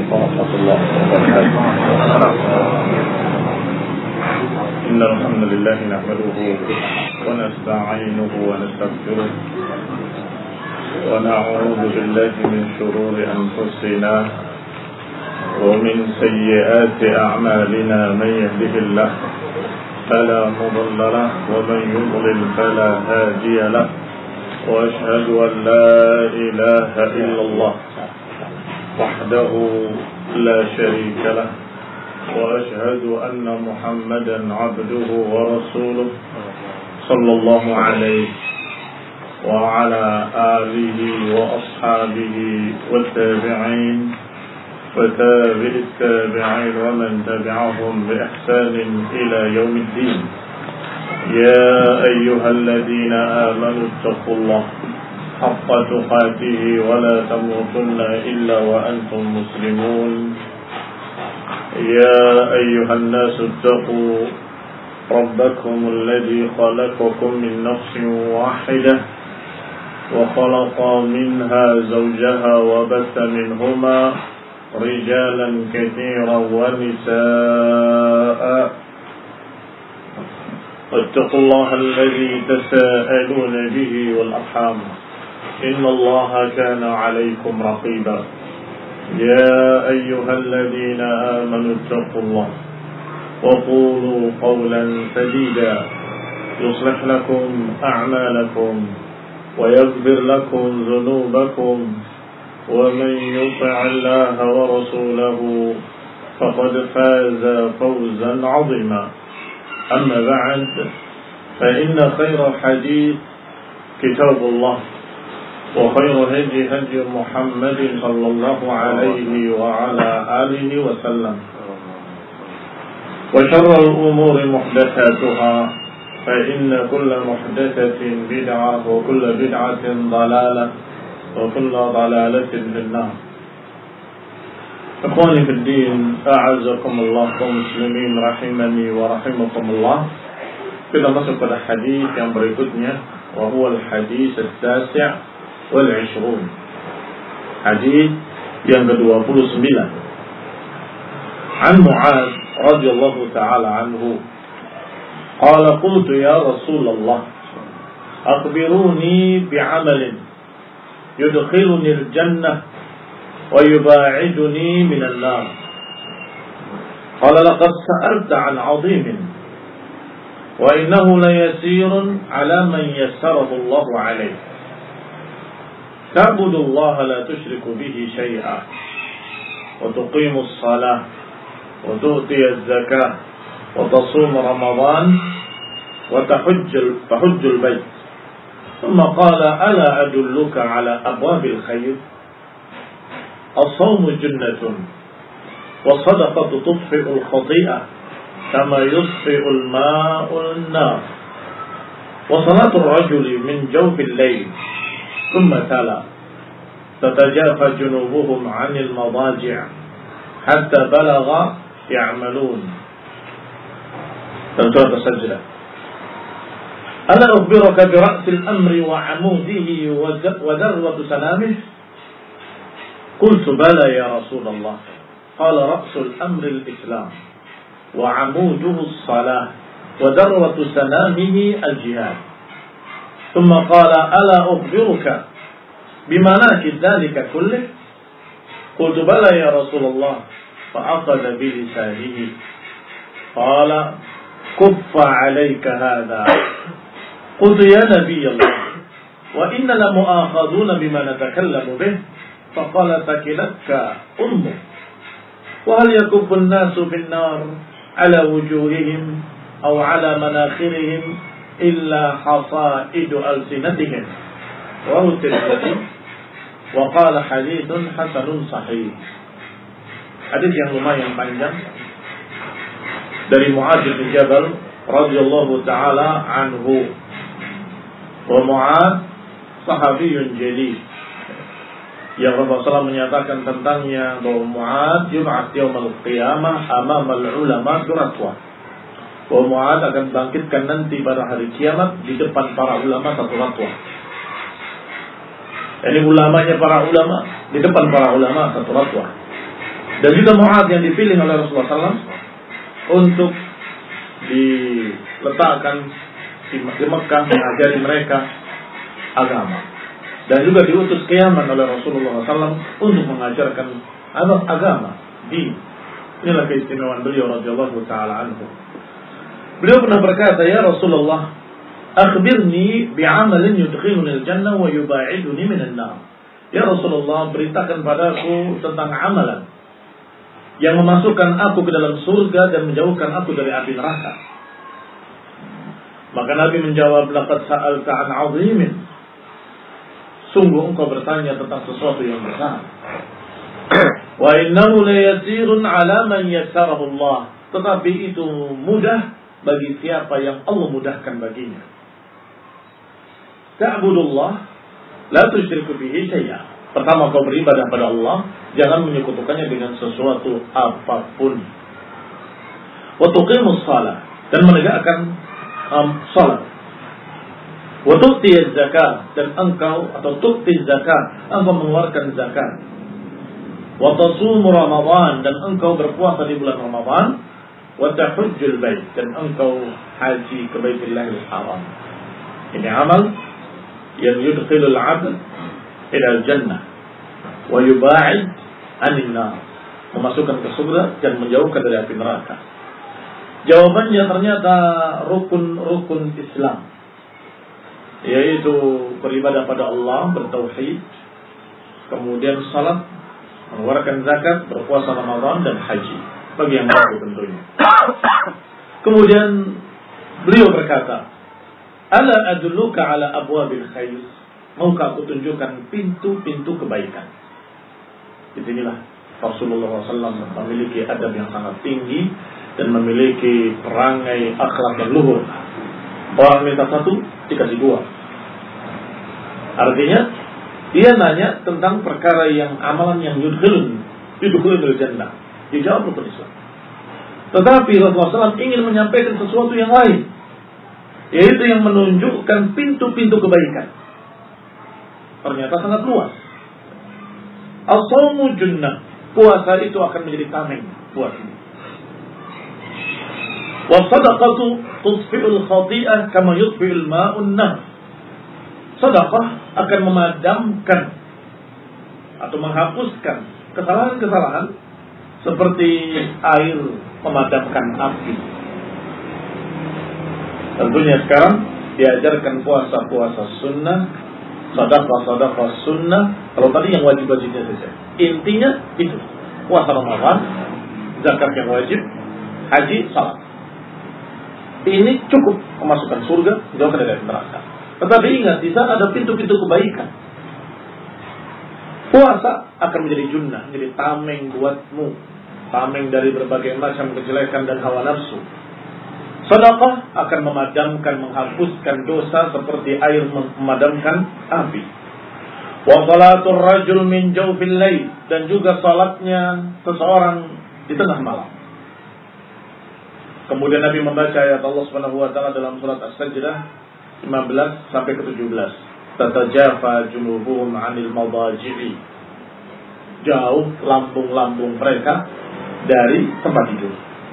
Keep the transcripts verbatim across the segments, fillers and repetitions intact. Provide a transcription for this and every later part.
عليكم ورحمة الله وبركاته. إن الحمد لله نحمده ونستعينه ونستغفره ونعوذ بالله من شرور أنفسنا ومن سيئات أعمالنا. من يهده الله فلا مضل له ومن يضلل فلا هادي له، وأشهد أن لا إله إلا الله وحده لا شريك له، وأشهد أن محمدا عبده ورسوله صلى الله عليه وعلى آله وأصحابه والتابعين وتابع التابعين ومن تبعهم بإحسان إلى يوم الدين. يا أيها الذين آمنوا اتقوا الله حق تقاته ولا تموتن إلا وأنتم مسلمون. يا أيها الناس اتقوا ربكم الذي خلقكم من نفس واحدة وخلق منها زوجها وبث منهما رجالا كثيرا ونساء، واتقوا الله الذي تساءلون به والأرحام إن الله كان عليكم رقيبا. يا أيها الذين آمنوا اتقوا الله وقولوا قولا سديدا يصلح لكم أعمالكم ويغفر لكم ذنوبكم، ومن يطع الله ورسوله فقد فاز فوزا عظيما. أما بعد، فإن خير الحديث كتاب الله، وخير هدي هدي محمد صلى الله عليه وعلى آله وسلم، وشر الأمور محدثاتها، فإن كل محدثة بدعة وكل بدعة ضلالة وكل ضلالة في النار. Ikhwani fi din, a'azzakumullah kaum muslimin rahimani wa rahimakumullah. Kita masuk pada hadis yang berikutnya, wa huwa al-hadis at-tasi' wal 'ishrun. Hadis yang ke-dua puluh sembilan. An Mu'adz radhiyallahu ta'ala anhu, qala qultu ya Rasulullah, akhbiruni bi'amalin yudkhiluni al-jannah wa yubaiduni minan nar. Qala laqad sa'alta 'an 'azimin wa innahu la yasirun 'ala man yassarahu Allah 'alayhi. Ta'budu Allah la tushriku bihi shay'an wa tuqimu as-salah wa tu'ti az-zakah wa tasum Ramadan wa tahujju tahujju al-bayt. Thumma qala ala adulluka 'ala abwabil khair. الصوم جنة والصدقة تطفئ الخطيئة كما يطفئ الماء النار وصلاة الرجل من جوف الليل. ثم تلا تتجافى جنوبهم عن المضاجع حتى بلغ يعملون. سورة السجدة. ألا أخبرك برأس الأمر وعموده وذروة سلامه؟ قلت بلى يا رسول الله. قال رأس الأمر الإسلام وعموده الصلاة وذروة سنامه الجهاد. ثم قال ألا أخبرك بمناكب ذلك كله؟ قلت بلى يا رسول الله. فأخذ بلسانه قال كف عليك هذا. قلت يا نبي الله وإن لمؤاخذون بما نتكلم به. فقال ثكلتك أمك. وهل يكب الناس في النار على وجوههم أو على مناخرهم إلا حصائد ألسنتهم. رواه الترمذي وقال حديث حسن صحيح. Hadis yang lumayan panjang dari Mu'adz bin Jabal radhiyallahu taala anhu. Wa Mu'adz sahabiyun jalil, yang Rasulullah shallallahu alaihi wasallam menyatakan tentangnya bahwa Mu'adz yub'ats yaumil qiyamah amamal ulama duratwa. Bahwa Mu'adz akan bangkitkan nanti pada hari kiamat di depan para ulama satu ratwa. Ini ulamanya para ulama di depan para ulama satu ratwa. Dan juga Mu'adz yang dipilih oleh Rasulullah shallallahu alaihi wasallam untuk diletakkan di Mekah mengajari mereka agama. Dan juga diutus ke Yaman oleh Rasulullah shallallahu alaihi wasallam untuk mengajarkan agama. Di inilah keistimewaan beliau radhiyallahu taala anhu. Beliau pernah berkata, ya Rasulullah, akhbirni bi'amalin yudkhiluni al-jannah wa yuba'iduni minan nar. Ya Rasulullah, beritakan padaku tentang amalan yang memasukkan aku ke dalam surga dan menjauhkan aku dari api neraka. Maka Nabi menjawab, laqad sa'alta 'an 'azimin. Sungguh engkau bertanya tentang sesuatu yang besar. Wa innahu la yasirun 'ala man yassarahu Allah. Tetapi itu mudah bagi siapa yang Allah mudahkan baginya. Ta'budullah la tusyriku bihi syai'a. Pertama, kau beribadah pada Allah, jangan menyekutukannya dengan sesuatu apapun. Wa tuqimus shalah, dan menegakkan um, salat. Wa tu'tiyaz zakat, dan engkau atau tu'tiz zakat, engkau mengeluarkan zakat. Wa tasumu Ramadan, dan engkau berpuasa di bulan Ramadan. Wa tahujjul bait, dan engkau haji ke Baitullahil Haram. Ini amal yang yudkhilul 'abd ila al-jannah wa yuba'id 'anil nar, memasukkan ke surga dan menjauhkan dari api neraka. Jawabannya ternyata rukun-rukun Islam, yaitu beribadah pada Allah, bertauhid, kemudian salat, mengeluarkan zakat, berpuasa Ramadan, dan haji bagi yang mampu tentunya. Kemudian beliau berkata, ala adulluka ala abwabil khair, maukah aku tunjukkan pintu-pintu kebaikan. Di sinilah Rasulullah shallallahu alaihi wasallam memiliki adab yang sangat tinggi dan memiliki perangai akhlak yang luhur. Orang minta satu, dikasih dua. Artinya dia nanya tentang perkara yang amalan yang yudkhilun yudkhilul jannah, dijawab rukun Islam. Tetapi Rasulullah shallallahu alaihi wasallam ingin menyampaikan sesuatu yang lain, yaitu yang menunjukkan pintu-pintu kebaikan. Ternyata sangat luas. As-shawmu junnah, puasa itu akan menjadi tameng buatmu. Was-sadaqatu tudfi'ul khati'ah kama yudfi'ul ma'un nar. Sedekah akan memadamkan atau menghapuskan kesalahan-kesalahan seperti air memadamkan api. Tentunya sekarang diajarkan puasa-puasa sunnah, sedekah-sedekah sunnah. Kalau tadi yang wajib-wajibnya saja. Intinya itu, puasa Ramadan, zakat yang wajib, haji, salat. Ini cukup memasukkan surga, jauhkan dari neraka. Tetapi ingat, di sana ada pintu-pintu kebaikan. Puasa akan menjadi junnah, menjadi tameng buatmu, tameng dari berbagai macam kejelekan dan hawa nafsu. Sedekah akan memadamkan, menghapuskan dosa seperti air memadamkan api. Wa salatul rajul min jawfil lail, dan juga salatnya seseorang di tengah malam. Kemudian Nabi membaca ayat Allah Subhanahu wa taala dalam surat As-Sajdah lima belas sampai ke tujuh belas. Tatajafa junubuhum 'anil madaji'i. Jauh lambung-lambung mereka dari tempat tidur.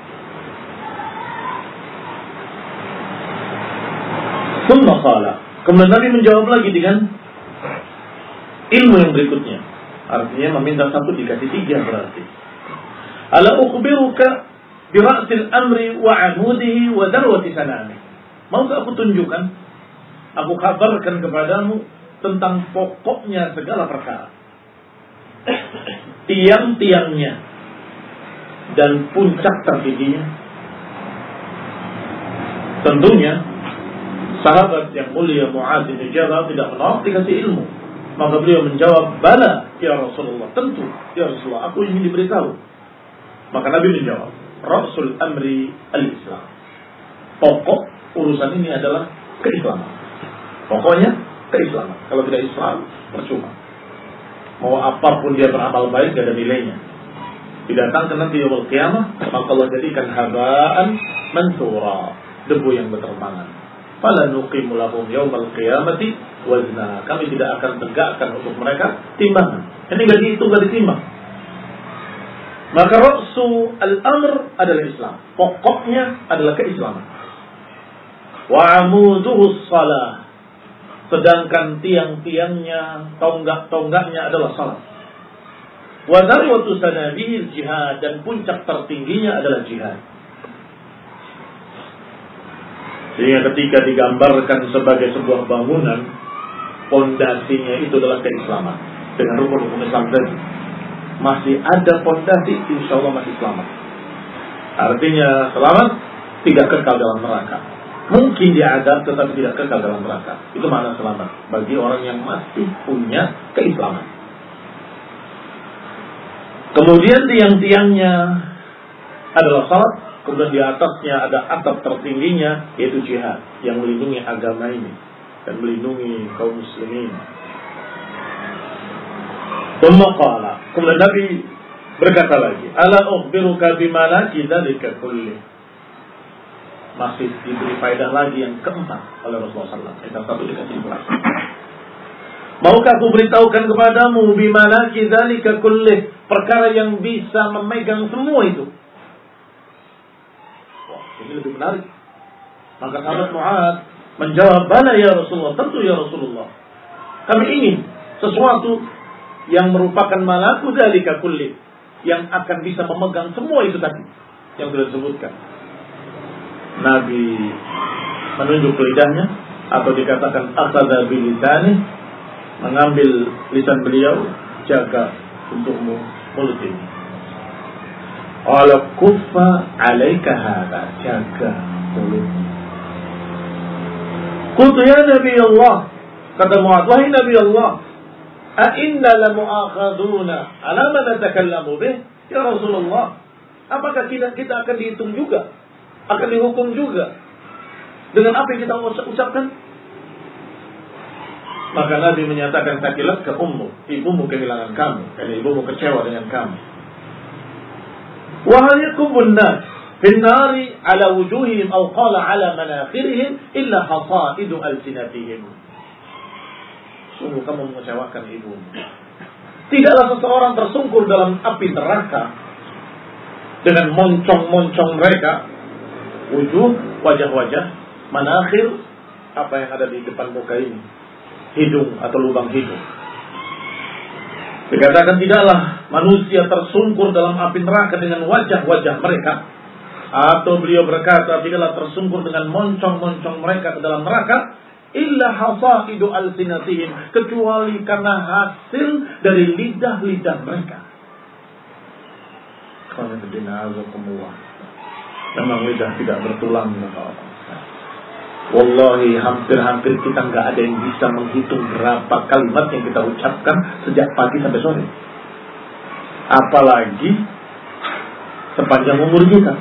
Thumma qala, kemudian Nabi menjawab lagi dengan ilmu yang berikutnya. Artinya meminta satu dikasih tiga berarti. Ala ukhbiruka bi ra'sil amri wa 'amudihi wa darwati sanami. Maukah aku tunjukkan, aku kabarkan kepadamu tentang pokoknya segala perkara, tiang-tiangnya dan puncak tertingginya. Tentunya sahabat yang mulia Mu'adz bin Jabal tidak menolak dikasih ilmu. Maka beliau menjawab, bala ya Rasulullah, tentu ya Rasulullah, aku ingin diberitahu. Maka Nabi menjawab, Rasul amri al-Islam. Pokok urusan ini adalah keislaman. Pokoknya keislaman. Kalau tidak Islam, percuma. Mau apapun dia beramal baik, tidak ada nilainya. Didatangkan nanti yaumul qiyamah, maka Allah jadikan haba'an mansura, debu yang berterbangan. Fala nuqimu lahum yaumal qiyamati wazna. Kami tidak akan tegakkan untuk mereka timbangan. Ini enggak dihitung, enggak ditimbang. Maka ra'su al-amr adalah Islam. Pokoknya adalah keislaman. Wa amuduhu shalah. Sedangkan tiang-tiangnya, tonggak-tonggaknya adalah salat. Wa darwatu sanadihil jihad, dan puncak tertingginya adalah jihad. Sehingga ketika digambarkan sebagai sebuah bangunan, pondasinya itu adalah keislaman. Dengan rukun-rukun Islam tadi, masih ada pondasi, insya Allah masih selamat. Artinya selamat, tidak kekal dalam neraka. Mungkin diadab tetapi tidak kekal dalam neraka. Itu makna selamat bagi orang yang masih punya keislaman. Kemudian tiang-tiangnya adalah salat. Kemudian di atasnya ada atap tertingginya, yaitu jihad, yang melindungi agama ini dan melindungi kaum muslimin. Qala, kemudian Nabi berkata lagi, ala ukhbiruka bimalaki dzalika kulli. Masih diberi faedah lagi yang keempat oleh Rasulullah sallallahu alaihi wasallam. Satu dikasih kelas. Maukah aku beritahukan kepadamu bimalaki dzalika kulli, perkara yang bisa memegang semua itu? Ini lebih menarik. Maka sahabat Mu'adz menjawab, bala ya Rasulullah, tentu ya Rasulullah. Kami ingin sesuatu yang merupakan malaku dzalika kulli, yang akan bisa memegang semua itu tadi yang sudah disebutkan. Nabi menunjuk lidahnya, atau dikatakan akhadha bilisani, mengambil lisan beliau, jaga untukmu mulut ini. Ala kuffa alaika hadha, jaga mulutmu. Qultu ya Nabi Allah, kata Mu'adz, wahai Nabi Allah, a inna la mu'akhaduna ala ma natakallamu bih? Ya Rasulullah, apakah kita, kita akan dihitung juga, akan dihukum juga dengan apa yang kita ucapkan? Maka Nabi menyatakan, takilat ke ummu, ibumu kehilangan kamu, karena ibumu kecewa dengan kamu. وهل يكب الناس في النار على وجوههم أو قال على مناخرهم إلا حصائد ألسنتهم. Sungguh kamu mengecewakan ibumu. Tidaklah seseorang tersungkur dalam api neraka dengan moncong-moncong mereka, wujuh, wajah-wajah, manakhir, apa yang ada di depan muka ini, hidung atau lubang hidung. Dikatakan tidaklah manusia tersungkur dalam api neraka dengan wajah-wajah mereka, atau beliau berkata tidaklah tersungkur dengan moncong-moncong mereka ke dalam neraka, illa hasaidu alsinatihim, kecuali karena hasil dari lidah-lidah mereka. Memang lidah tidak bertulang. Wallahi hampir-hampir kita nggak ada yang bisa menghitung berapa kalimat yang kita ucapkan sejak pagi sampai sore. Apalagi sepanjang umur kita.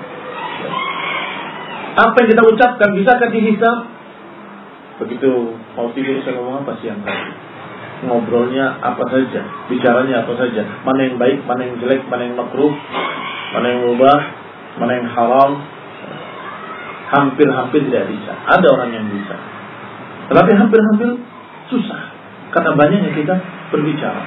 Apa yang kita ucapkan bisakah dihisab? Begitu mau tidur saya ngomong apa siang tadi? Ngobrolnya apa saja, bicaranya apa saja, mana yang baik, mana yang jelek, mana yang makruh, mana yang mubah, mana yang haram. Hampir-hampir tidak bisa. Ada orang yang bisa, tetapi hampir-hampir susah karena banyaknya kita berbicara.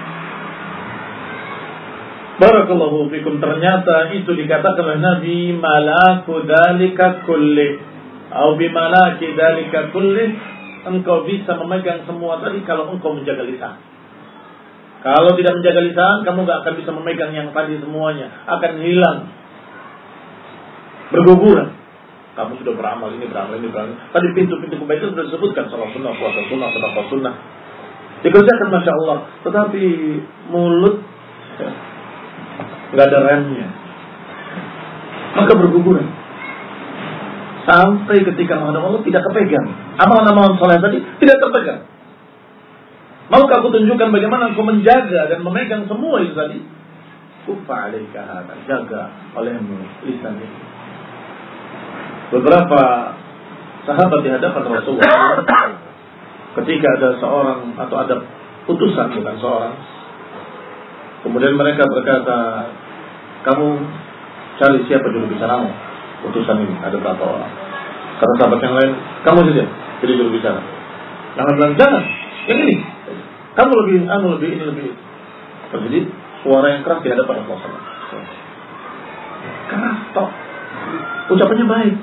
Barakallahu fikum. Ternyata itu dikatakan oleh Nabi, malaku dalika kulli, atau bimalaki dalika kulli, engkau bisa memegang semua tadi kalau engkau menjaga lisan. Kalau tidak menjaga lisan, kamu gak akan bisa memegang yang tadi semuanya, akan hilang, berguguran. Kamu sudah beramal ini, beramal ini, beramal. Tadi pintu-pintu kebaikan sudah disebutkan, salat sunnah, puasa sunnah, sedekah sunnah, dikerjakan masya Allah. Tetapi mulut ya, nggak ada remnya, maka berguguran sampai ketika menghadap Allah tidak kepegang. Amalan-amalan soleh tadi tidak terpegang. Maukah aku tunjukkan bagaimana engkau menjaga dan memegang semua itu tadi? Kufa alaika hada, jaga olehmu lisan ini. Beberapa sahabat di hadapan Rasulullah, ketika ada seorang atau ada utusan, bukan seorang, kemudian mereka berkata, kamu cari siapa juru bicaramu utusan ini, ada berapa orang? Kata sahabat yang lain, kamu saja jadi juru bicara. Jangan bilang, jangan, yang ini, kamu lebih, kamu lebih ini lebih. Terjadi suara yang keras di hadapan Rasulullah. Tok. Ucapannya baik.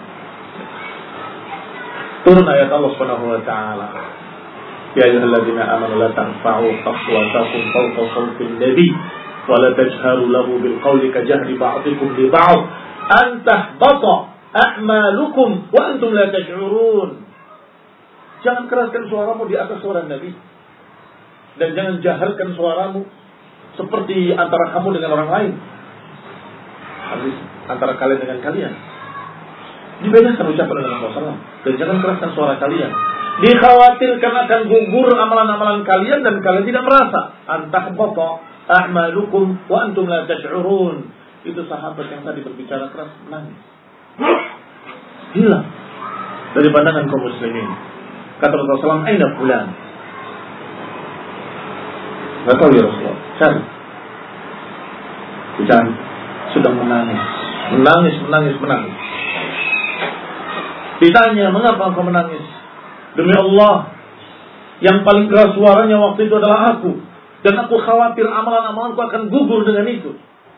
Turun ayat Allah Subhanahu wa taala. Ya ayyuhalladzina amanu la tarfa'u aswatakum fawqa sawtin nabi wa la tajharu lahu bil qawli ka jahri ba'dikum li ba'd an tahbata a'malukum wa antum la tash'urun. Jangan keraskan suaramu di atas suara Nabi dan jangan jaharkan suaramu seperti antara kamu dengan orang lain. Habis antara kalian dengan kalian. Dibedakan ucapan dengan Rasulullah dan jangan keraskan suara kalian. Dikhawatirkan akan gugur amalan-amalan kalian dan kalian tidak merasa. Antahbata a'malukum wa antum la tash'urun. Itu sahabat yang tadi berbicara keras menangis. Hilang dari pandangan kaum muslimin. Kata Rasulullah shallallahu alaihi wasallam, "Aina fulan?" Enggak tahu ya Rasulullah. Cari. Dicari. Sudah menangis. Menangis, menangis, menangis. Ditanya, "Mengapa engkau menangis?" "Demi Allah, yang paling keras suaranya waktu itu adalah aku. Dan aku khawatir amalan-amalanku akan gugur dengan itu."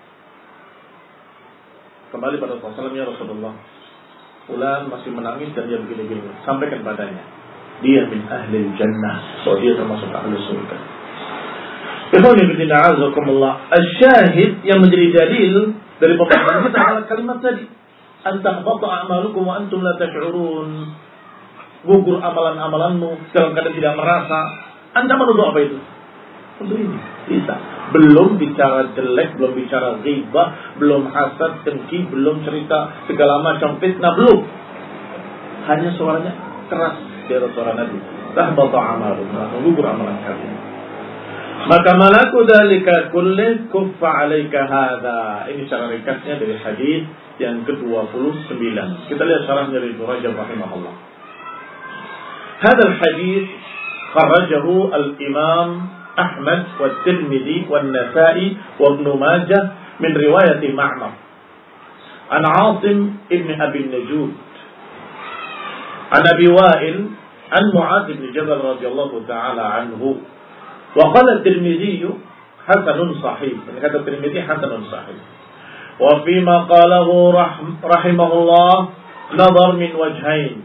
Kembali pada Rasulullah shallallahu alaihi wasallam, "Ya Rasulullah, fulan masih menangis dan dia begini-begini." Sampaikan padanya, dia min ahli jannah. So dia termasuk ahli surga. Ikhwani fillah, azakumullah. Asyahid yang menjadi dalil dari pembahasan kita adalah kalimat tadi. Antahbata a'malukum wa antum la tash'urun. Gugur amalan-amalanmu dalam keadaan tidak merasa. Anda menuduh apa itu? Untuk ini bisa. Belum bicara jelek, belum bicara ghibah, belum hasad, dengki, belum cerita segala macam fitnah, belum. Hanya suaranya keras dari suara Nabi. Tahbata a'malukum, gugur amalan kalian. Maka malaku dzalika kulli kuffa 'alaika hadza. Ini secara ringkasnya dari hadis yang ke-dua puluh sembilan. Kita lihat syarahnya dari Ibnu Rajab rahimahullah. Hadzal hadis kharajahu al-Imam Ahmad wa Tirmidzi wa Nasa'i wa Ibnu Majah min riwayat Ma'mar an 'Asim ibn Abi Najud an Abi Wa'il an Mu'adz bin Jabal radhiyallahu ta'ala anhu. Wa qala Tirmidzi hasanun sahih. Ini kata Tirmidzi hasanun sahih. Wa fi ma qalahu rahimahullah nadhar min wajhain.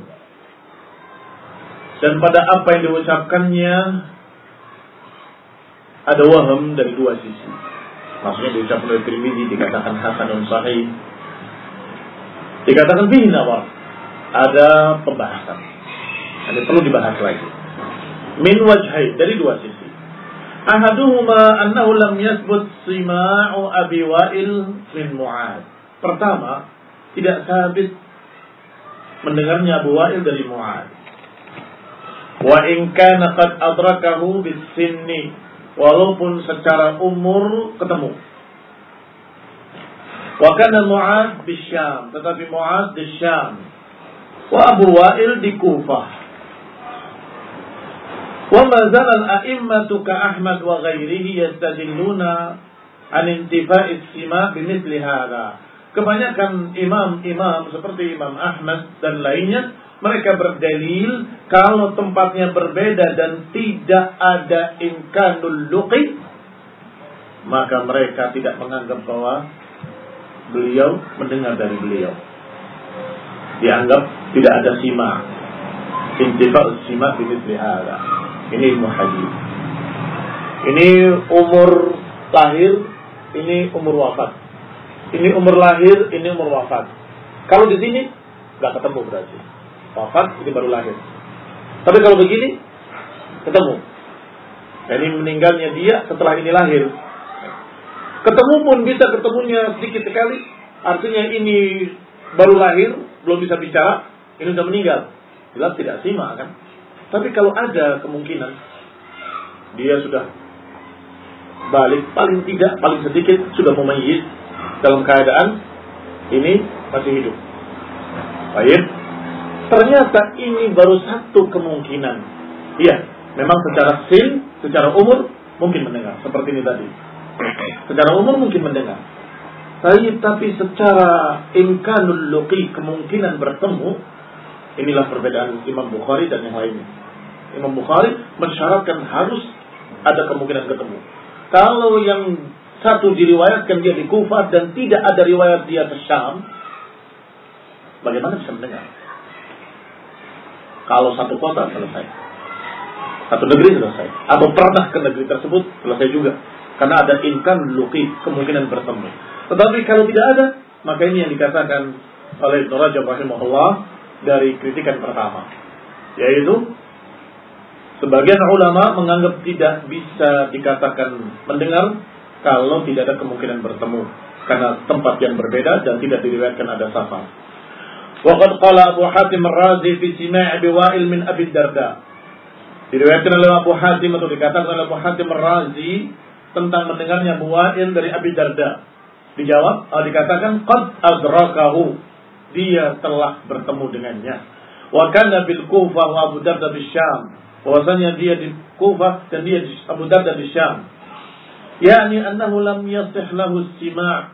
Dan pada apa yang diucapkannya ada waham dari dua sisi. Maksudnya diucapkan oleh Tirmidzi dikatakan hasanun sahih. Dikatakan fihi nadhar. Ada pembahasan. Ini perlu dibahas lagi. Min wajhain, dari dua sisi. Ahaduhuma annahu lam yathbut sima'u Abi Wa'il min Mu'adz. Pertama, tidak sabit mendengarnya Abu Wa'il dari Mu'adz. Wa in kana qad adrakahu bis-sinni, walaupun secara umur ketemu. Wa kana Mu'adz bisyam, tetapi Mu'adz di Syam. Wa Abu Wa'il di Kufah. Wa ma zala al-a'immatu ka Ahmad wa ghairihi yastadilluna an intifa'i as-sima' bimithli hadha. Kebanyakan imam-imam seperti Imam Ahmad dan lainnya, mereka berdalil kalau tempatnya berbeda dan tidak ada imkanul luqi, maka mereka tidak menganggap bahwa beliau mendengar dari beliau. Dianggap tidak ada sima. Intifa'us sima bimithli hadha. Ini ilmu hadis. Ini umur lahir, ini umur wafat. Ini umur lahir, ini umur wafat. Kalau di sini nggak ketemu berarti. Wafat ini baru lahir. Tapi kalau begini ketemu. Ini meninggalnya dia setelah ini lahir. Ketemu pun bisa ketemunya sedikit sekali. Artinya ini baru lahir, belum bisa bicara, ini sudah meninggal. Jelas tidak simak kan? Tapi kalau ada kemungkinan dia sudah balik, paling tidak, paling sedikit sudah memayyiz dalam keadaan ini masih hidup. Baik. Ternyata ini baru satu kemungkinan. Iya, memang secara sin, secara umur mungkin mendengar seperti ini tadi. Secara umur mungkin mendengar. Tapi tapi secara imkanul luqi, kemungkinan bertemu, inilah perbedaan Imam Bukhari dan yang lainnya. Imam Bukhari mensyaratkan harus ada kemungkinan ketemu. Kalau yang satu diriwayatkan dia di Kufah dan tidak ada riwayat dia ke Syam, bagaimana bisa mendengar? Kalau satu kota selesai, satu negeri selesai, atau pernah ke negeri tersebut selesai juga, karena ada imkan luqi, kemungkinan bertemu. Tetapi kalau tidak ada, maka ini yang dikatakan oleh Ibnu Rajab rahimahullah dari kritikan pertama, yaitu sebagian ulama menganggap tidak bisa dikatakan mendengar kalau tidak ada kemungkinan bertemu, karena tempat yang berbeda dan tidak diriwayatkan ada safar. Waqad qala Abu Hatim Ar-Razi fi Sima' Abi Wa'il min Abi Darda. Diriwayatkan oleh Abu Hatim atau dikatakan oleh Abu Hatim Ar-Razi tentang mendengarnya Abu Wa'il dari Abi Darda. Dijawab, atau dikatakan qad adrakahu, dia telah bertemu dengannya. Wa kana bil Kufah wa Abu Darda di Syam. Bahwasanya dia di Kufah dan dia di Abu Darda di Syam. Yani annahu lam yasih lahu istima'.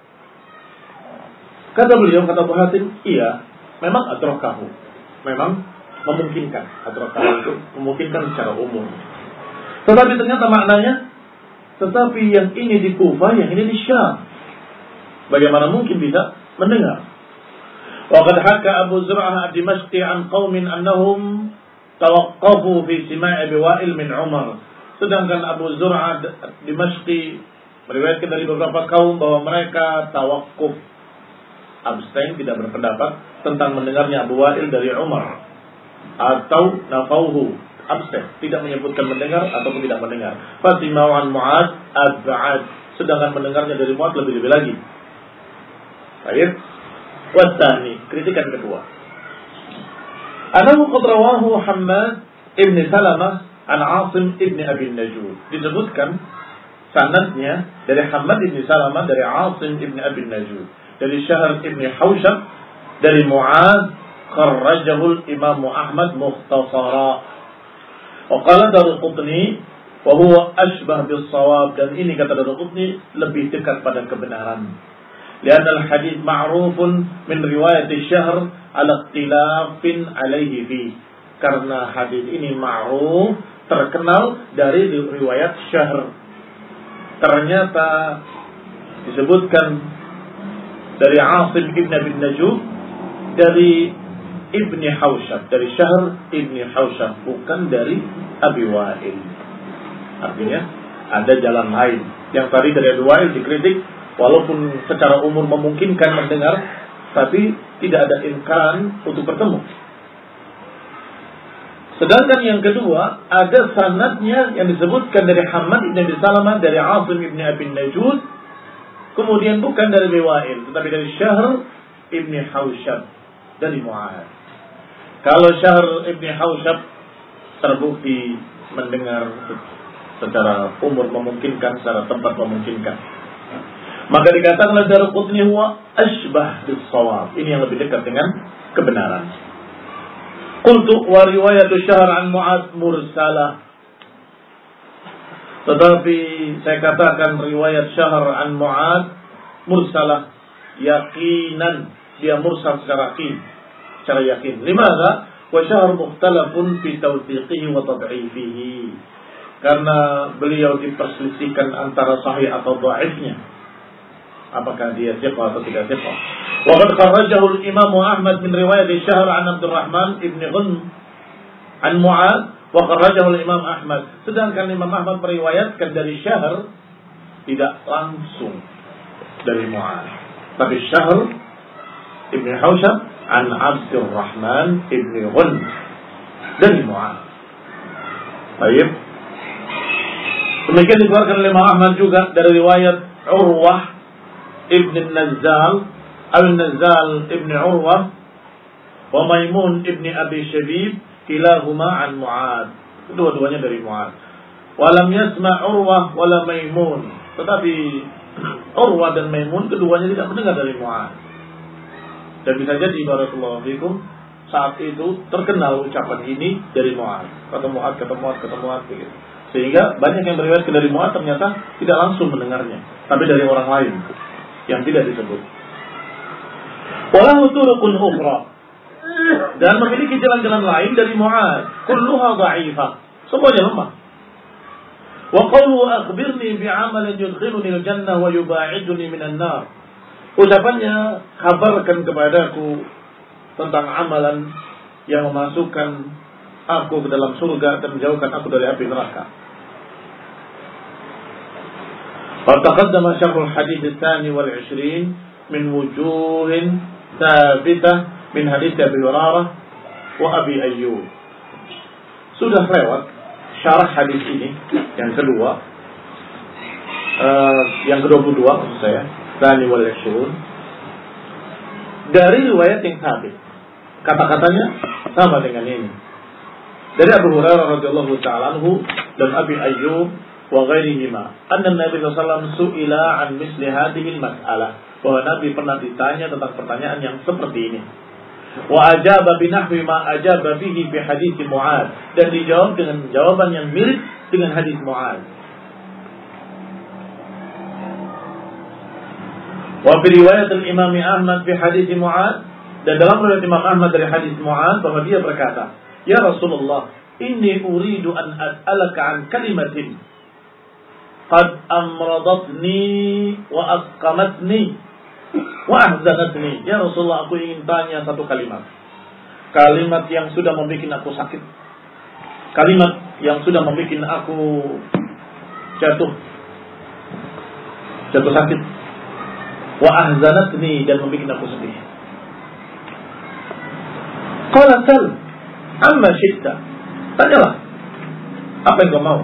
Kata beliau, kata Abu Hatim, iya, memang adrakahu, memang memungkinkan, adrakahu itu memungkinkan secara umum. Tetapi ternyata maknanya, tetapi yang ini di Kufah, yang ini di Syam. Bagaimana mungkin bisa mendengar? Wa qad haka Abu Zur'ah ad-Dimashqi an qaumin annahum tawaqqafu fi Sima' Abi Wa'il min Umar. Sedangkan Abu Zur'ah ad-Dimashqi meriwayatkan dari beberapa kaum bahwa mereka tawakkuf, abstain, tidak berpendapat tentang mendengarnya Abu Wa'il dari Umar, atau nafauhu, abstain, tidak menyebutkan mendengar ataupun tidak mendengar. Fatimau an Mu'ad ab'ad, sedangkan mendengarnya dari Mu'ad lebih-lebih lagi. Baik. Wasani, kritikan kedua. Anahu qad rawahu Hammad ibn Salamah an Asim ibn Abi Najud. Disebutkan sanadnya dari Hammad ibn Salamah dari Asim ibn Abi Najud, dari Syahr ibn Hawshab, dari Mu'ad, kharrajahu Imam Ahmad mukhtasara. Wa qala Daruqutni wa huwa ashbah bis shawab, dan ini kata Daruqutni lebih dekat pada kebenaran. Lian al-hadits ma'rufun min riwayat Syahr ala ikhtilafin alaihi fi. Karena hadis ini ma'ruf, terkenal dari riwayat Syahr. Ternyata disebutkan dari Asim ibn Abi Najud, dari Ibni Hawshab, dari Syahr Ibni Hawshab, bukan dari Abi Wa'il. Artinya ada jalan lain. Yang tadi dari Abi Wa'il dikritik, walaupun secara umur memungkinkan mendengar, tapi tidak ada imkan untuk bertemu. Sedangkan yang kedua, ada sanadnya yang disebutkan dari Hammad ibn Abi Salamah, dari Asim ibn Abi Najud, kemudian bukan dari Abi Wa'il, tetapi dari Syahr ibn Hawshab, dari Mu'ad. Kalau Syahr ibn Hawshab terbukti mendengar secara umur memungkinkan, secara tempat memungkinkan, maka dikatakan oleh Daruqutni huwa ashbah bis-shawab. Ini yang lebih dekat dengan kebenaran. Qultu wa riwayatu Syahr an Mu'ad mursalah. Tetapi saya katakan riwayat Syahr an Mu'ad mursalah, yaqinan, dia mursal secara yakin, secara yakin. Limadha? Wa Syahr mukhtalafun fi tawthiqihi wa tad'ifihi. Karena beliau diperselisihkan antara sahih atau dhaifnya, apakah dia thiqah atau tidak thiqah. Wa qad kharrajahu al-Imam Ahmad min riwayat Syahr an Abdurrahman ibn Ghunm an Mu'ad, wa kharrajahu al-Imam Ahmad. Sedangkan Imam Ahmad meriwayatkan dari Syahr tidak langsung dari Mu'ad, tapi Syahr ibn Hawshab an Abdurrahman ibn Ghunm dari Mu'ad. Baik. Demikian dikeluarkan oleh Imam Ahmad juga dari riwayat Urwah Ibn Nazzal, Al-Nazzal Ibn Urwah, wa Maimun Ibn Abi Shabib, kilahuma an Mu'ad. Kedua-duanya dari Mu'ad. Walam yasma' Urwah wala Maimun. Tetapi Urwah dan Maimun keduanya tidak mendengar dari Mu'ad. Dan bisa jadi barakallahu fikum, saat itu terkenal ucapan ini dari Mu'ad. Kata Mu'ad, kata Mu'ad, kata Mu'ad begitu. Sehingga banyak yang beriwayat dari Mu'ad ternyata tidak langsung mendengarnya, tapi dari orang lain yang tidak disebut. Walahu turuqun ukhra, dan memiliki jalan-jalan lain dari Mu'ad, kulluha dha'ifah, semuanya lemah. Wa qawluhu akhbirni bi'amalin yudkhiluni al-jannah wa yuba'iduni minan nar. Ucapannya, kabarkan kepadaku tentang amalan yang memasukkan aku ke dalam surga dan menjauhkan aku dari api neraka. Wa taqaddama syarhul hadits tsani wal ishrin min wujuhin thabitah min hadits Abi Hurairah wa Abi Ayyub. Sudah lewat syarah hadis ini yang kedua, uh, yang kedua puluh dua maksud saya, tsani wal ishrin, dari riwayat yang sabit. Kata-katanya sama dengan ini. Dari Abu Hurairah radhiyallahu ta'ala anhu dan Abi Ayyub wa ghairihima, anna Nabi sallallahu alaihi wasallam su'ila an misli hadhihi al-mas'alah, bahwa Nabi pernah ditanya tentang pertanyaan yang seperti ini. Wa ajaba binahwi ma ajaba bihi fi hadits Mu'adz, dan dijawab dengan jawaban yang mirip dengan hadis Mu'adz. Wa fi riwayat al-Imam Ahmad fi hadits Mu'adz, dan dalam riwayat Imam Ahmad dari hadis Mu'adz bahwa dia berkata, "Ya Rasulullah, inni uridu an as'alaka an kalimatin qad amradatni wa asqamatni wa ahzanatni." Ya Rasulullah, aku ingin tanya satu kalimat. Kalimat yang sudah membuat aku sakit. Kalimat yang sudah membuat aku jatuh. Jatuh sakit. Wa ahzanatni, dan membuat aku sedih. Qala sal amma syi'ta. Tanyalah apa yang kau mau.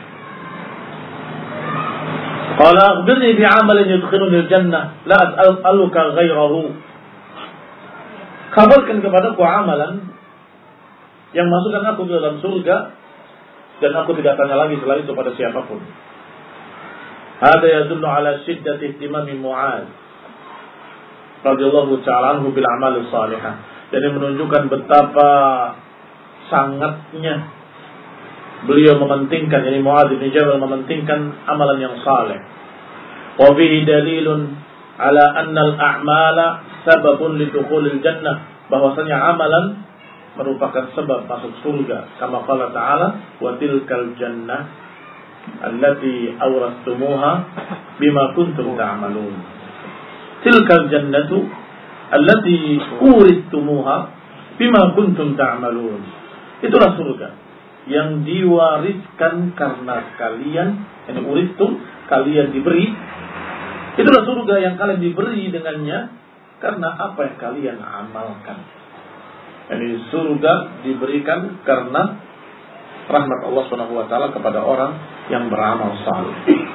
Qala akhbirni bi'amalin yudkhiluni al-jannah la as'aluka ghairahu. Kabarkan kepadaku amalan yang masukkan aku ke dalam surga, dan aku tidak tanya lagi selain itu pada siapapun. Hada yadullu ala shiddati ihtimami Mu'adz radhiyallahu ta'ala anhu bil a'mal salihah. Jadi menunjukkan betapa sangatnya beliau mementingkan, yani Mu'adz bin Jabal mementingkan amalan yang saleh. Wa fihi dalilun ala anna al-a'mala sababun lidukhulil jannah, bahwasanya amalan merupakan sebab masuk surga. Kama qala ta'ala, wa tilkal jannah allati awrastumuha bima kuntum ta'malun. Tilkal jannatu allati uristumuha bima kuntum ta'malun. Itulah surga yang diwariskan karena kalian, yang uristum, kalian diberi. Itulah surga yang kalian diberi dengannya karena apa yang kalian amalkan. Jadi surga diberikan karena rahmat Allah subhanahu wa taala kepada orang yang beramal saleh.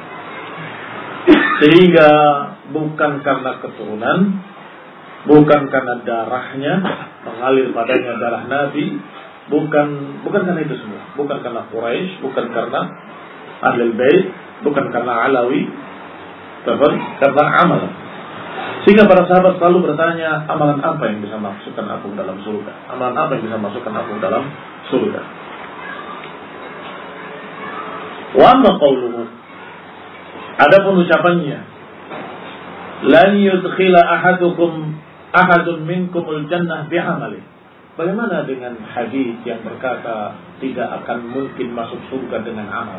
Sehingga bukan karena keturunan, bukan karena darahnya mengalir padanya darah Nabi, bukan bukan karena itu semua, bukan karena Quraisy, bukan karena Ahlul Bait, bukan karena Alawi, tapi karena amal. Sehingga para sahabat selalu bertanya, amalan apa yang bisa masukkan aku dalam surga? Amalan apa yang bisa masukkan aku dalam surga? Wa amma qauluhu, adapun ucapannya, lan yudkhila ahadukum ahadun minkumul jannah bi'amali. Bagaimana dengan hadis yang berkata tidak akan mungkin masuk surga dengan amal?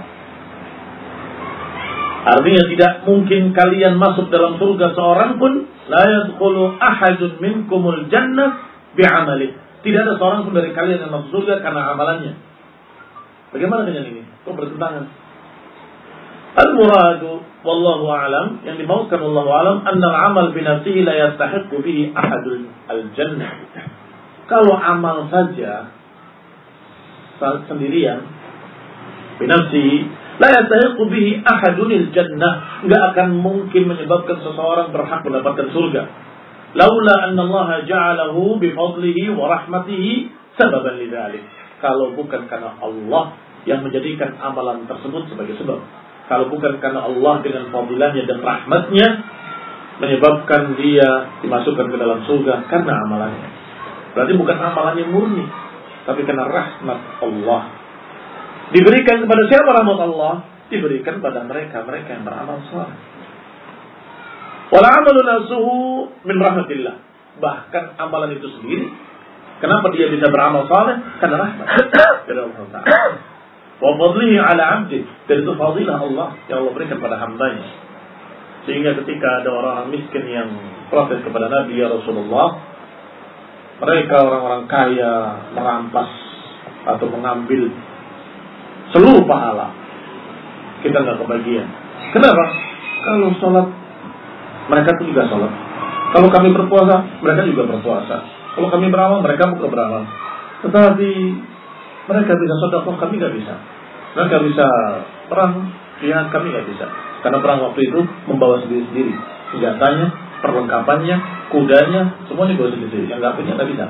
Artinya tidak mungkin kalian masuk dalam surga seorang pun, la yadkhulu ahadun minkumul jannah bi'amali. Tidak ada seorang pun dari kalian yang masuk surga karena amalannya. Bagaimana dengan ini? Kok bertentangan? Al-muradu wallahu a'lam, yang dimaukan wallahu a'lam, anna al-amal bi nafsihi la yastahiqqu bihi ahadul al-jannah. Kalau amal saja sendirian bi nafsihi la yastahiqqu bihi ahadun al-jannah, enggak akan mungkin menyebabkan seseorang berhak mendapatkan surga. Laula anna Allah ja'alahu bi fadlihi wa rahmatihi sababan lidzalik. Kalau bukan karena Allah yang menjadikan amalan tersebut sebagai sebab. Kalau bukan karena Allah dengan fadilahnya dan rahmatnya menyebabkan dia dimasukkan ke dalam surga karena amalannya. Berarti bukan amalannya murni, tapi karena rahmat Allah. Diberikan kepada siapa rahmat Allah? Diberikan pada mereka-mereka yang beramal saleh. Wala amalu nasuhu min rahmatillah. Bahkan amalan itu sendiri, kenapa dia bisa beramal saleh? Karena rahmat dari Allah Taala. Wa fadlihi ala 'abdi, dan itu fadilah Allah yang Allah berikan pada hambanya. Sehingga ketika ada orang miskin yang protes kepada Nabi, ya Rasulullah, mereka orang-orang kaya merampas atau mengambil seluruh pahala, kita nggak kebagian. Kenapa? Kalau sholat mereka tuh juga sholat. Kalau kami berpuasa mereka juga berpuasa. Kalau kami beramal mereka juga beramal. Tetapi mereka bisa sedekah, kami nggak bisa. Mereka bisa perang, jihad, kami nggak bisa. Karena perang waktu itu membawa sendiri-sendiri senjatanya, perlengkapannya, kudanya, semuanya bawa sendiri-sendiri. Yang nggak punya nggak bisa.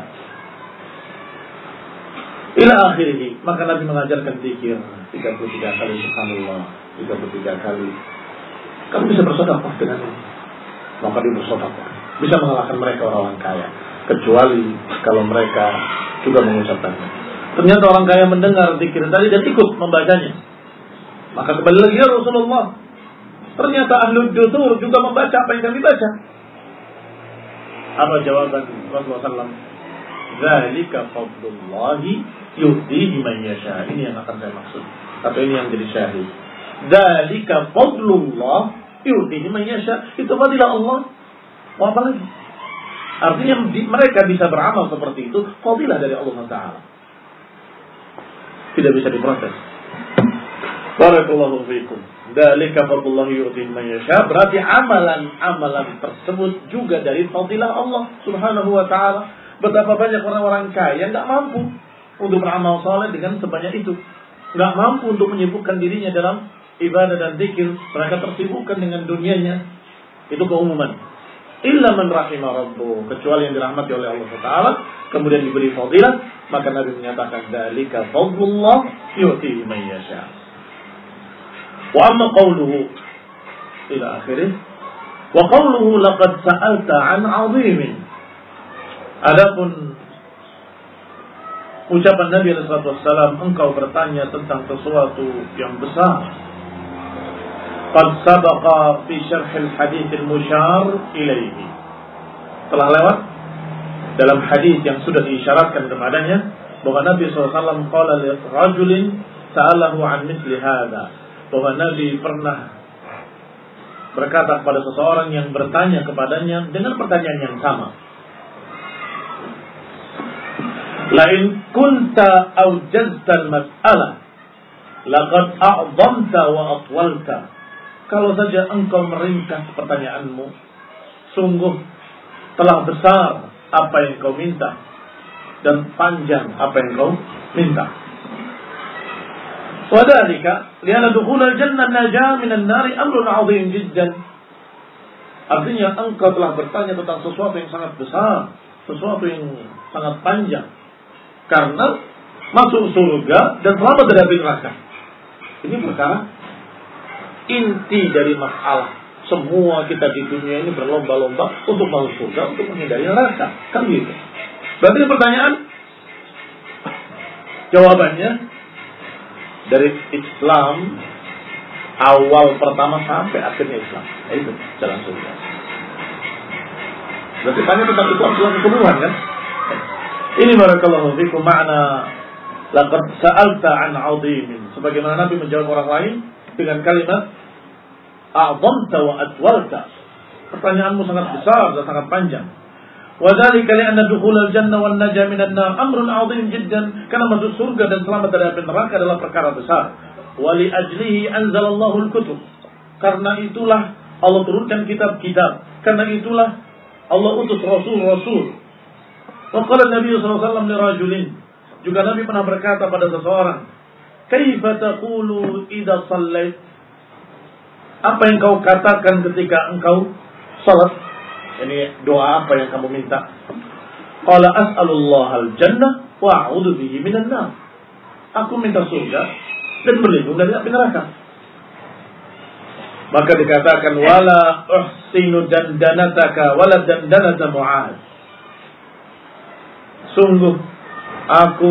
Ila akhirih, maka Nabi mengajarkan zikir tiga puluh tiga kali subhanallah, tiga puluh tiga kali. Kamu bisa bersedekah dengan ini. Maka dia bersedekah. Bisa mengalahkan mereka orang-orang kaya. Kecuali kalau mereka juga mengucapkannya. Ternyata orang kaya mendengar zikir tadi dan ikut membacanya. Maka kembali lagi ya Rasulullah. Ternyata ahlul duthur juga membaca apa yang kami baca. Apa jawaban Rasulullah sallallahu alaihi wasallam? Dzalika fadlullahi yu'tihi man yasha. Ini yang akan saya maksud. Atau ini yang jadi syahid. Dzalika fadlullah yu'tihi man yasha. Itu fadilah Allah. Mau apa lagi? Artinya mereka bisa beramal seperti itu, fadilah dari Allah Taala. Tidak bisa diprotes. Barakallahu fiikum. Dzalika fadlullah yu'tihi man yasha. Berarti amalan-amalan tersebut juga dari fadilah Allah Subhanahu wa taala. Betapa banyak orang-orang kaya enggak mampu untuk beramal saleh dengan sebanyak itu. Enggak mampu untuk menyibukkan dirinya dalam ibadah dan zikir. Mereka tersibukkan dengan dunianya. Itu keumuman. Illa man rahimah rabbuh, kecuali yang dirahmati oleh Allah Taala, kemudian diberi fadilah, maka Nabi menyatakan dzalika fadlullah yu'tihi man yasha. Wa amma qawluhu ila akhirih, wa qawluhu laqad sa'alta 'an 'azimin. Adapun ucapan Nabi sallallahu alaihi wasallam, engkau bertanya tentang sesuatu yang besar. Qad sabaqa fi syarh al-hadits al-musyar ilaihi. Telah lewat dalam hadis yang sudah diisyaratkan kepadanya bahwa Nabi sallallahu alaihi wasallam qala li rajulin sa'alahu an mithli hadha, bahwa Nabi pernah berkata kepada seseorang yang bertanya kepadanya dengan pertanyaan yang sama. Lain kunta awjazta al-mas'alah laqad a'dhamta wa atwalta. Kalau saja engkau meringkas pertanyaanmu, sungguh telah besar apa yang kau minta dan panjang apa yang kau minta. Wadhalika lianna dukhul al-jannah najah min an-nar amrun 'azim jiddan. Artinya engkau telah bertanya tentang sesuatu yang sangat besar, sesuatu yang sangat panjang. Karena masuk surga dan selamat dari api neraka. Ini perkara inti dari masalah. Semua kita di dunia ini berlomba-lomba untuk masuk surga, untuk menghindari neraka. Kan gitu. Berarti pertanyaan, jawabannya dari Islam awal pertama sampai akhirnya Islam. Nah, itu jalan surga. Berarti tanya tentang Islam setelah keseluruhan kan? Ini barakallahu fikum makna laqad sa'alta 'an 'azimin. Sebagaimana Nabi menjawab orang lain dengan kalimat a'dhamta wa atwalta. Pertanyaanmu sangat besar dan sangat panjang. Wa dzalika li'anna dukhulal jannah wan najah minan nar amrun 'azim jiddan. Karena masuk surga dan selamat dari api neraka adalah perkara besar. Wa li ajlihi anzalallahu al-kutub. Karena itulah Allah turunkan kitab-kitab. Karena itulah Allah utus rasul-rasul. Wa qala Nabi sallallahu alaihi wasallam li rajulin. Juga Nabi pernah berkata pada seseorang, "Kaifa taqulu idza shallait?" Apa yang kau katakan ketika engkau salat? Ini doa apa yang kamu minta? Qala as'alullah al-jannah wa a'udzu bihi minan nar. Aku minta surga dan berlindung dari api neraka. Maka dikatakan wala uhsinu dandanataka wala dandanata Mu'adz. Sungguh aku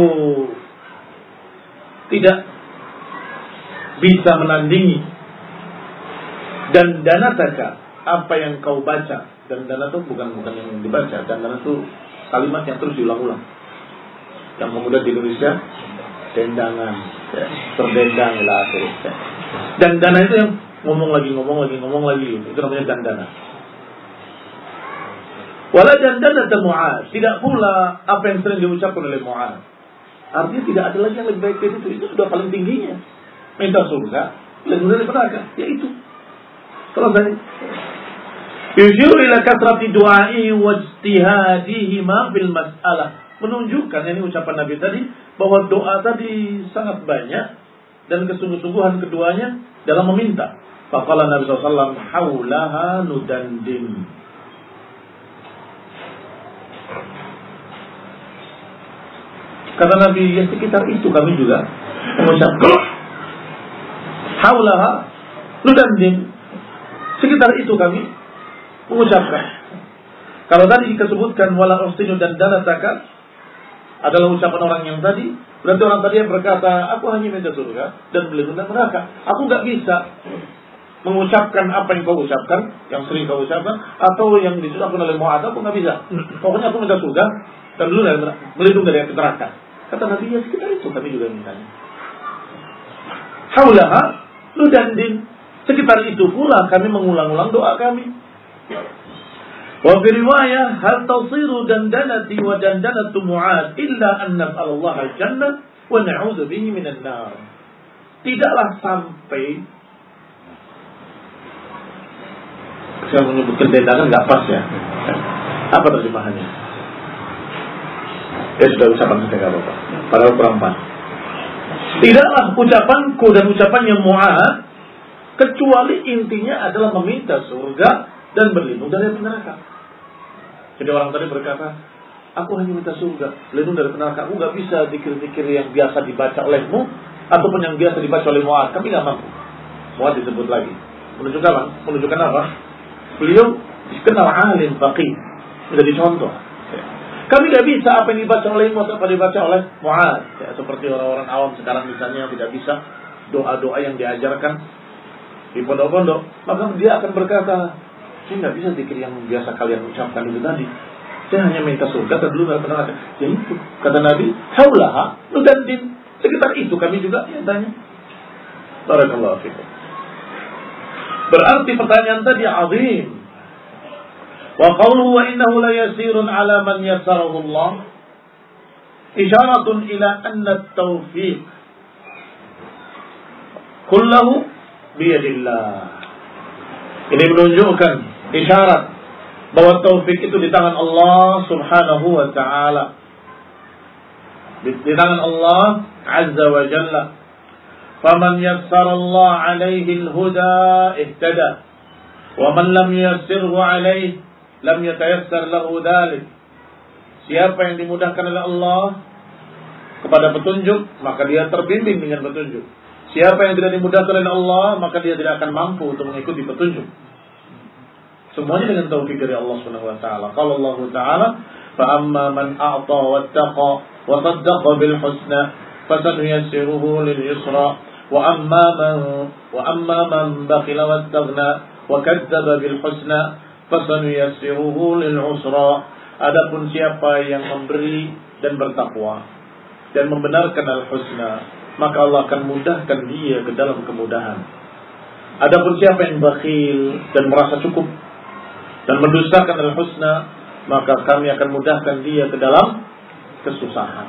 tidak bisa menandingi dandanataka, apa yang kau baca. Dandana itu bukan bukan yang dibaca. Dandana itu kalimat yang terus diulang-ulang. Yang kemudian di Indonesia dendangan, ya, terdendang ila akhirnya. Dandana itu yang ngomong lagi, ngomong lagi, ngomong lagi. Itu namanya dandana. Wala dandanata Mu'adz, tidak pula apa yang sering diucapkan oleh Mu'adz. Artinya tidak ada lagi yang lebih baik dari itu. Itu sudah paling tingginya. Minta surga, lebih dari neraka, yaitu. Selesai. Yushiru ila kasrati du'ai wa ijtihadihi ma bil mas'alah. Menunjukkan, ini ucapan Nabi tadi, bahwa doa tadi sangat banyak dan kesungguh-sungguhan keduanya dalam meminta. Faqala Nabi sallallahu alaihi wasallam, haulaha nudandim. Kata Nabi, ya sekitar itu kami juga mengucapkan. Haulaha nudandim. Sekitar itu kami mengucapkan. Kalau tadi disebutkan wala usinu dan danataka adalah ucapan orang yang tadi, berarti orang tadi yang berkata, aku hanya minta surga dan belum minta neraka. Aku nggak bisa mengucapkan apa yang kau ucapkan, yang sering kau ucapkan, atau yang disuruhkan oleh Mu'adz, aku nggak bisa. Pokoknya aku minta surga dan belum melindungi dari neraka. Kata Nabi, ya sekitar itu kami juga mintanya. Haulaha nudandin. Sekitar itu pula kami mengulang-ulang doa kami. Wa fi riwayah hal tasiru dandanati wa dandanatu Mu'adz illa an nas'alullah al-jannah wa na'udzu bihi minan nar. Tidaklah sampai, saya menyebutkan dandanan enggak pas ya. Apa terjemahannya? Ya sudah ucapan saya enggak apa-apa. Padahal kurang pas. Tidaklah ucapanku dan ucapannya Mu'adz kecuali intinya adalah meminta surga dan berlindung dari neraka. Jadi orang tadi berkata, aku hanya minta surga, berlindung dari neraka. Aku gak bisa zikir-zikir yang biasa dibaca olehmu ataupun yang biasa dibaca oleh Mu'adz. Kami gak mampu. Mu'adz disebut lagi. Menunjukkan apa? Menunjukkan apa? Beliau dikenal alim faqih. Menjadi contoh. Kami gak bisa apa yang dibaca olehmu atau apa dibaca oleh Mu'adz. Ya, seperti orang-orang awam sekarang misalnya yang tidak bisa doa-doa yang diajarkan di pondok-pondok, maka dia akan berkata, saya nggak bisa zikir yang biasa kalian ucapkan itu tadi. Saya hanya minta surga dan dulu nggak pernah ada. Ya itu kata Nabi, haulaha nudandim. Sekitar itu kami juga mintanya. Barakallahu fikum. Berarti pertanyaan tadi azim. Wa qawluhu wa innahu la yasirun ala man yassarahu Allah. Isyaratun ila anna at-tawfiq kullahu biyadillah. Ini menunjukkan isyarat bahwa taufik itu di tangan Allah Subhanahu wa ta'ala, di, di tangan Allah Azza wa Jalla. Faman yassara Allah alaihi al-huda ihtada wa man lam yassirhu alaihi lam yatayassar lahu dhalik. Siapa yang dimudahkan oleh Allah kepada petunjuk, maka dia terbimbing dengan petunjuk. Siapa yang tidak dimudahkan oleh Allah, maka dia tidak akan mampu untuk mengikuti petunjuk. Semuanya dengan taufik dari Allah Subhanahu wa taala. Qala Allah Ta'ala, "Fa amma man a'ta wattaqa wa saddaqa bil husna, fasanuyassiruhu lil yusra, wa amma man wa amma man bakhila wastaghna wa kadzdzaba bil husna, fasanuyassiruhu lil usra." Adapun siapa yang memberi dan bertakwa dan membenarkan al-husna, maka Allah akan mudahkan dia ke dalam kemudahan. Adapun siapa yang bakhil dan merasa cukup dan mendustakan al-husna, maka kami akan mudahkan dia ke dalam kesusahan.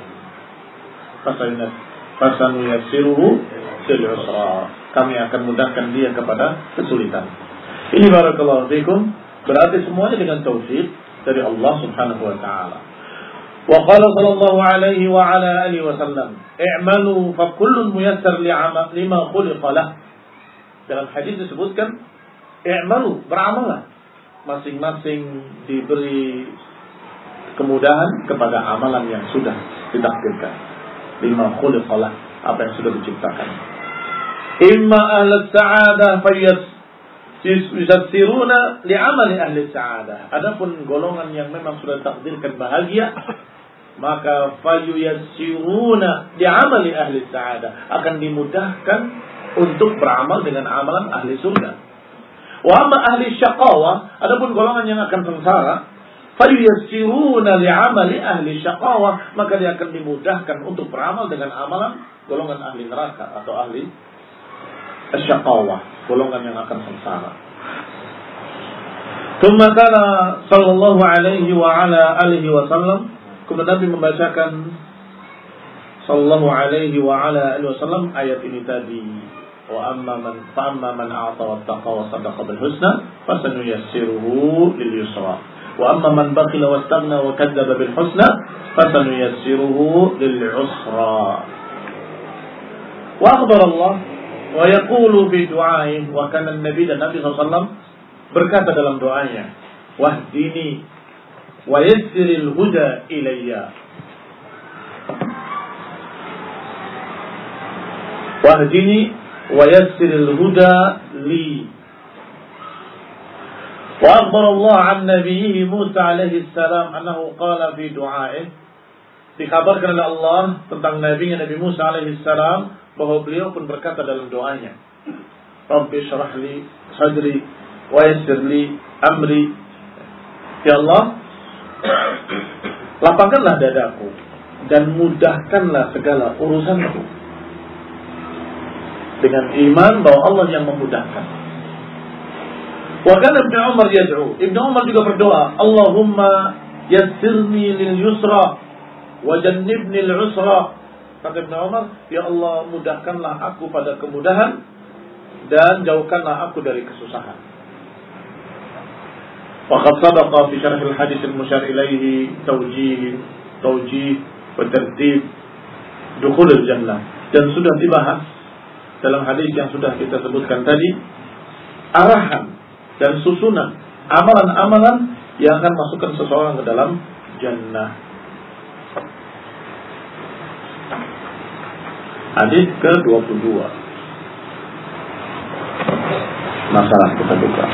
Fasanu yassiruhu lil usra. Kami akan mudahkan dia kepada kesulitan. Ini barakallahu fikum, berarti semuanya dengan taufik dari Allah Subhanahu wa taala. Wa qala sallallahu alaihi wa ala alihi wa sallam, i'malu fa kullun muyassar li'amal lima khuliqa lah. Dalam hadis disebutkan, i'malu, beramallah, masing-masing diberi kemudahan kepada amalan yang sudah ditakdirkan. Lima khuliqa lah, apa yang sudah diciptakan. Imma ahli sa'adah fayas yusassiruna li'amali ahli sa'adah. Adapun golongan yang memang sudah takdirkan bahagia, maka fayuyassiruna li'amali ahli sa'adah, akan dimudahkan untuk beramal dengan amalan ahli surga. Wa amma ahli syaqawa, adapun golongan yang akan sengsara, fayuyassiruna li'amali ahli syaqawa, maka dia akan dimudahkan untuk beramal dengan amalan golongan ahli neraka atau ahli syaqawa, golongan yang akan sengsara. Tsumma kana sallallahu alaihi wa ala alihi wasallam, kemudian Nabi membacakan sallallahu alaihi wa ala alihi wasallam ayat ini tadi, wa amma man fa amma man a'ta wattaqa wa sadaqa bil husna fasanuyassiruhu lil yusra wa amma man bakhila wastaghna wa kadzdzaba bil husna fasanuyassiruhu lil usra. Wa akhbar Allah wa yaqulu bi du'aih, wa kana an-nabi dan Nabi sallallahu alaihi wasallam berkata dalam doanya, wahdini wa yassiril huda ilayya, wahdini wa yassiril huda li. Wa akhbara Allah an nabiyhi Musa alaihi salam annahu qala fi du'aih, dikabarkan oleh Allah tentang nabinya Nabi Musa alaihi salam bahwa beliau pun berkata dalam doanya, Rabbi shrah li sadri wa yassir li amri, ya Allah, lapangkanlah dadaku dan mudahkanlah segala urusanku, dengan iman bahwa Allah yang memudahkan. Wa kana Ibnu Umar yad'u, Ibnu Umar juga berdoa, Allahumma yassirni lil yusra wa jannibni lil usra. Kata Ibnu Umar, ya Allah, mudahkanlah aku pada kemudahan dan jauhkanlah aku dari kesusahan. Waqad sadaqa fi syarh al-hadits al-musyar ilaihi tawjih tawjih wa tartib dukhul al-jannah, dan sudah dibahas dalam hadis yang sudah kita sebutkan tadi arahan dan susunan amalan-amalan yang akan masukkan seseorang ke dalam jannah. Hadis ke dua puluh dua. Masalah kita buka.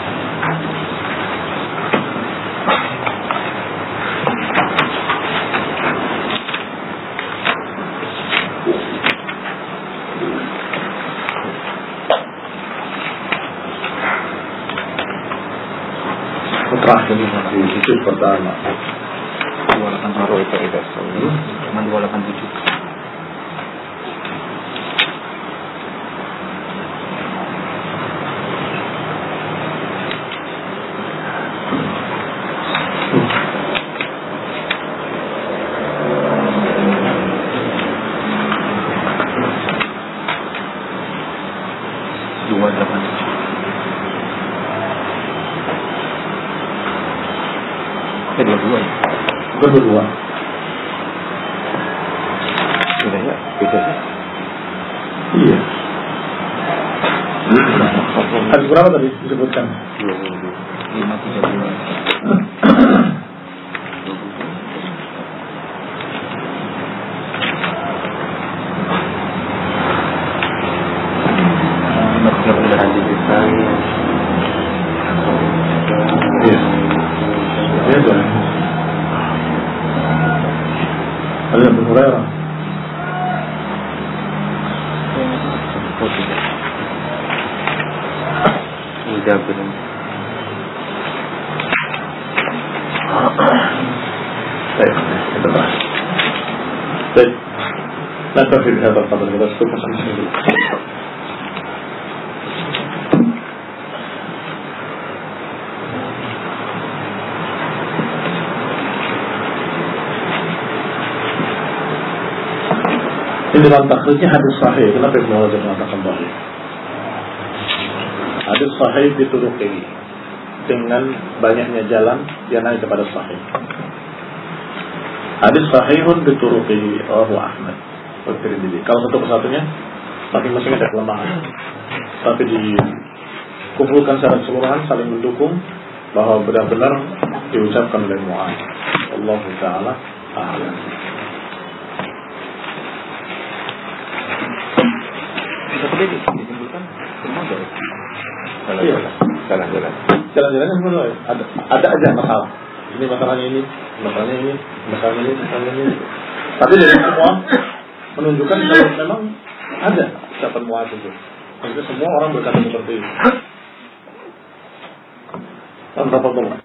Terakhir di juz pertama. dua delapan tujuh itu itu. Cuma dua delapan tujuh. dua delapan tujuh. Dua-dua Dua-dua Sudah ya, beda ya. Iya. Hadis berapa tadi disebutkan? lima tiga dua. Ada Abu Hurairah. Udah belum. Baik, kita bahas. Baik, nanti kita berkabar kita cukup sampai sini. Ini dalam takhrijnya hadis sahih. Kenapa Ibnu Rajab mengatakan sahih? Hadis sahih dituruki dengan banyaknya jalan dia naik kepada sahih. Hadis sahihun dituruki Abu Ahmad wa Tirmidzi. Kalau satu persatunya masing-masing ada kelemahan, tapi dikumpulkan secara keseluruhan saling mendukung bahwa benar-benar diucapkan oleh Mu'adz. Allahu ta'ala a'lam. Tapi disimpulkan semua dari jalan-jalan, jalan-jalan, jalan-jalan yang semua ada, ada aja masalah. Ini masalahnya ini, masalahnya ini, masalahnya ini, masalahnya ini. Tapi dari semua menunjukkan kalau memang ada ucapan Mu'adz itu. Jadi semua orang berkata seperti itu. Tanpa